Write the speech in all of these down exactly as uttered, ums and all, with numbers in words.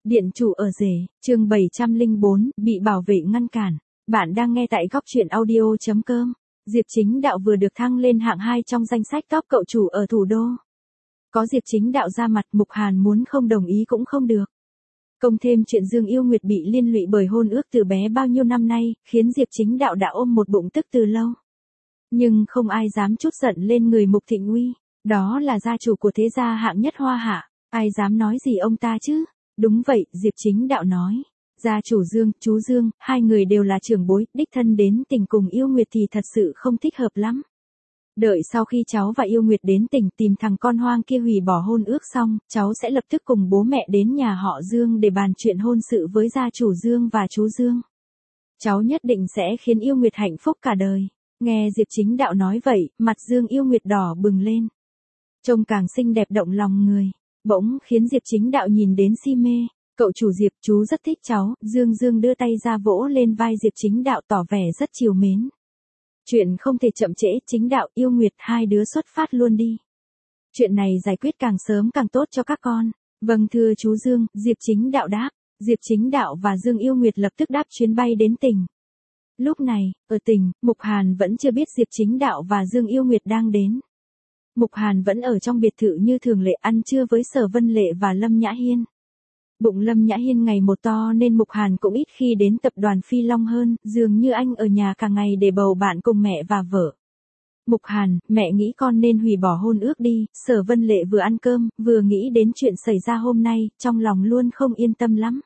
Điện chủ ở rể, chương bảy trăm lẻ bốn, bị bảo vệ ngăn cản. Bạn đang nghe tại góc truyện audio chấm com. Diệp Chính Đạo vừa được thăng lên hạng hai trong danh sách top cậu chủ ở thủ đô. Có Diệp Chính Đạo ra mặt, Mục Hàn muốn không đồng ý cũng không được. Cộng thêm chuyện Dương Yêu Nguyệt bị liên lụy bởi hôn ước từ bé bao nhiêu năm nay, khiến Diệp Chính Đạo đã ôm một bụng tức từ lâu. Nhưng không ai dám trút giận lên người Mục Thịnh Uy, đó là gia chủ của thế gia hạng nhất Hoa Hạ, ai dám nói gì ông ta chứ? Đúng vậy, Diệp Chính Đạo nói. Gia chủ Dương, chú Dương, hai người đều là trưởng bối, đích thân đến tỉnh cùng Yêu Nguyệt thì thật sự không thích hợp lắm. Đợi sau khi cháu và Yêu Nguyệt đến tỉnh tìm thằng con hoang kia hủy bỏ hôn ước xong, cháu sẽ lập tức cùng bố mẹ đến nhà họ Dương để bàn chuyện hôn sự với gia chủ Dương và chú Dương. Cháu nhất định sẽ khiến Yêu Nguyệt hạnh phúc cả đời. Nghe Diệp Chính Đạo nói vậy, mặt Dương Yêu Nguyệt đỏ bừng lên. Trông càng xinh đẹp động lòng người. Bỗng khiến Diệp Chính Đạo nhìn đến si mê. Cậu chủ Diệp, chú rất thích cháu. Dương Dương đưa tay ra vỗ lên vai Diệp Chính Đạo tỏ vẻ rất trìu mến. Chuyện không thể chậm trễ, Chính Đạo, Yêu Nguyệt, hai đứa xuất phát luôn đi. Chuyện này giải quyết càng sớm càng tốt cho các con. Vâng thưa chú Dương, Diệp Chính Đạo đáp. Diệp Chính Đạo và Dương Yêu Nguyệt lập tức đáp chuyến bay đến tỉnh. Lúc này, ở tỉnh, Mục Hàn vẫn chưa biết Diệp Chính Đạo và Dương Yêu Nguyệt đang đến. Mục Hàn vẫn ở trong biệt thự như thường lệ ăn trưa với Sở Vân Lệ và Lâm Nhã Hiên. Bụng Lâm Nhã Hiên ngày một to nên Mục Hàn cũng ít khi đến tập đoàn Phi Long hơn, dường như anh ở nhà cả ngày để bầu bạn cùng mẹ và vợ. Mục Hàn, mẹ nghĩ con nên hủy bỏ hôn ước đi. Sở Vân Lệ vừa ăn cơm, vừa nghĩ đến chuyện xảy ra hôm nay, trong lòng luôn không yên tâm lắm.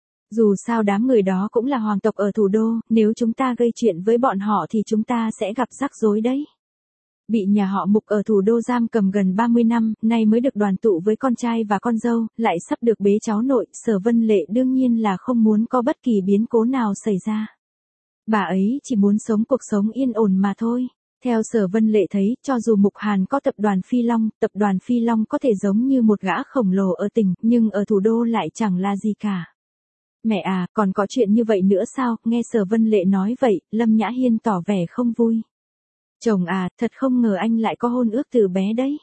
Dù sao đám người đó cũng là hoàng tộc ở thủ đô, nếu chúng ta gây chuyện với bọn họ thì chúng ta sẽ gặp rắc rối đấy. Bị nhà họ Mục ở thủ đô giam cầm gần ba mươi năm, nay mới được đoàn tụ với con trai và con dâu, lại sắp được bế cháu nội, Sở Vân Lệ đương nhiên là không muốn có bất kỳ biến cố nào xảy ra. Bà ấy chỉ muốn sống cuộc sống yên ổn mà thôi. Theo Sở Vân Lệ thấy, cho dù Mục Hàn có tập đoàn Phi Long, tập đoàn Phi Long có thể giống như một gã khổng lồ ở tỉnh, nhưng ở thủ đô lại chẳng là gì cả. Mẹ à, còn có chuyện như vậy nữa sao? Nghe Sở Vân Lệ nói vậy, Lâm Nhã Hiên tỏ vẻ không vui. Chồng à, thật không ngờ anh lại có hôn ước từ bé đấy.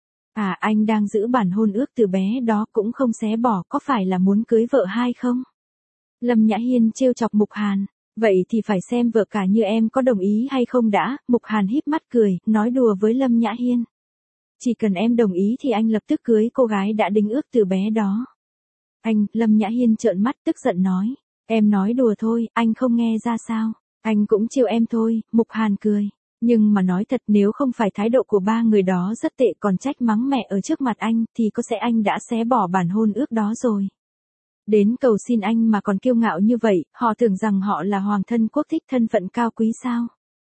À, anh đang giữ bản hôn ước từ bé đó cũng không xé bỏ, có phải là muốn cưới vợ hai không? Lâm Nhã Hiên trêu chọc Mục Hàn. Vậy thì phải xem vợ cả như em có đồng ý hay không đã. Mục Hàn híp mắt cười, nói đùa với Lâm Nhã Hiên. Chỉ cần em đồng ý thì anh lập tức cưới cô gái đã đính ước từ bé đó. Anh, Lâm Nhã Hiên trợn mắt tức giận nói. Em nói đùa thôi, anh không nghe ra sao? Anh cũng trêu em thôi. Mục Hàn cười. Nhưng mà nói thật, nếu không phải thái độ của ba người đó rất tệ còn trách mắng mẹ ở trước mặt anh, thì có sẽ anh đã xé bỏ bản hôn ước đó rồi. Đến cầu xin anh mà còn kiêu ngạo như vậy, họ tưởng rằng họ là hoàng thân quốc thích thân phận cao quý sao?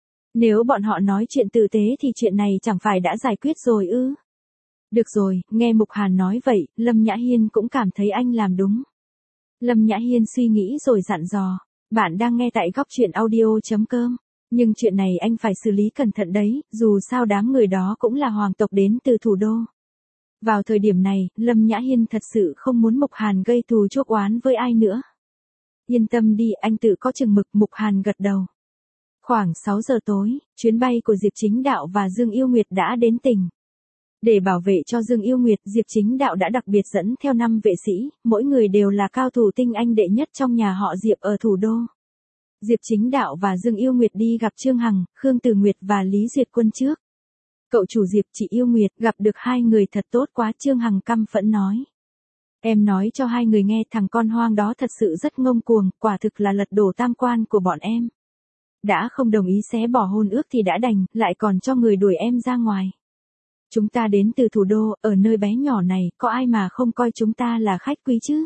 Nếu bọn họ nói chuyện tử tế thì chuyện này chẳng phải đã giải quyết rồi ư? Được rồi, nghe Mục Hàn nói vậy, Lâm Nhã Hiên cũng cảm thấy anh làm đúng. Lâm Nhã Hiên suy nghĩ rồi dặn dò. Bạn đang nghe tại góc truyện audio chấm com. Nhưng chuyện này anh phải xử lý cẩn thận đấy, dù sao đám người đó cũng là hoàng tộc đến từ thủ đô. Vào thời điểm này, Lâm Nhã Hiên thật sự không muốn Mục Hàn gây thù chuốc oán với ai nữa. Yên tâm đi, anh tự có chừng mực. Mục Hàn gật đầu. Khoảng sáu giờ tối, chuyến bay của Diệp Chính Đạo và Dương Yêu Nguyệt đã đến tỉnh. Để bảo vệ cho Dương Yêu Nguyệt, Diệp Chính Đạo đã đặc biệt dẫn theo năm vệ sĩ, mỗi người đều là cao thủ tinh anh đệ nhất trong nhà họ Diệp ở thủ đô. Diệp Chính Đạo và Dương Yêu Nguyệt đi gặp Trương Hằng, Khương Từ Nguyệt và Lý Duyệt Quân trước. Cậu chủ Diệp, chị Yêu Nguyệt, gặp được hai người thật tốt quá. Trương Hằng căm phẫn nói. Em nói cho hai người nghe, thằng con hoang đó thật sự rất ngông cuồng, quả thực là lật đổ tam quan của bọn em. Đã không đồng ý xé bỏ hôn ước thì đã đành, lại còn cho người đuổi em ra ngoài. Chúng ta đến từ thủ đô, ở nơi bé nhỏ này, có ai mà không coi chúng ta là khách quý chứ?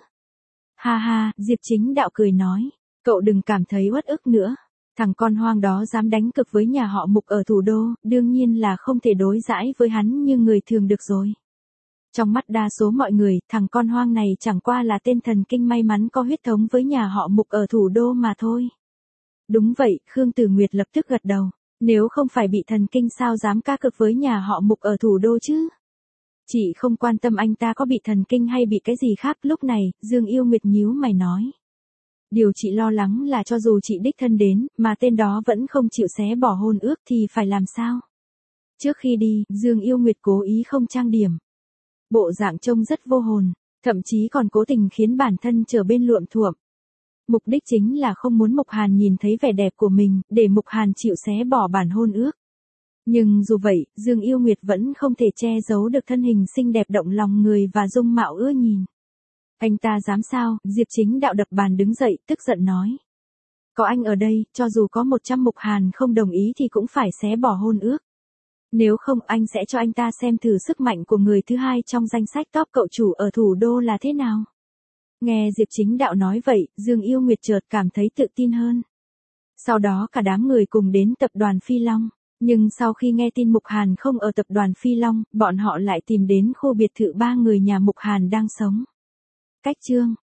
Ha ha, Diệp Chính Đạo cười nói. Cậu đừng cảm thấy uất ức nữa. Thằng con hoang đó dám đánh cực với nhà họ Mục ở thủ đô, đương nhiên là không thể đối đãi với hắn như người thường được rồi. Trong mắt đa số mọi người, thằng con hoang này chẳng qua là tên thần kinh may mắn có huyết thống với nhà họ Mục ở thủ đô mà thôi. Đúng vậy, Khương Tử Nguyệt lập tức gật đầu. Nếu không phải bị thần kinh sao dám ca cực với nhà họ Mục ở thủ đô chứ? Chị không quan tâm anh ta có bị thần kinh hay bị cái gì khác. Lúc này, Dương Yêu Nguyệt nhíu mày nói. Điều chị lo lắng là cho dù chị đích thân đến, mà tên đó vẫn không chịu xé bỏ hôn ước thì phải làm sao? Trước khi đi, Dương Yêu Nguyệt cố ý không trang điểm. Bộ dạng trông rất vô hồn. Thậm chí còn cố tình khiến bản thân trở bên luộm thuộm. Mục đích chính là không muốn Mục Hàn nhìn thấy vẻ đẹp của mình, để Mục Hàn chịu xé bỏ bản hôn ước. Nhưng dù vậy, Dương Yêu Nguyệt vẫn không thể che giấu được thân hình xinh đẹp động lòng người và dung mạo ưa nhìn. Anh ta dám sao? Diệp Chính Đạo đập bàn đứng dậy, tức giận nói. Có anh ở đây, cho dù có một trăm Mục Hàn không đồng ý thì cũng phải xé bỏ hôn ước. Nếu không, anh sẽ cho anh ta xem thử sức mạnh của người thứ hai trong danh sách top cậu chủ ở thủ đô là thế nào. Nghe Diệp Chính Đạo nói vậy, Dương Yêu Nguyệt chợt cảm thấy tự tin hơn. Sau đó cả đám người cùng đến tập đoàn Phi Long. Nhưng sau khi nghe tin Mục Hàn không ở tập đoàn Phi Long, bọn họ lại tìm đến khu biệt thự ba người nhà Mục Hàn đang sống. Cách chương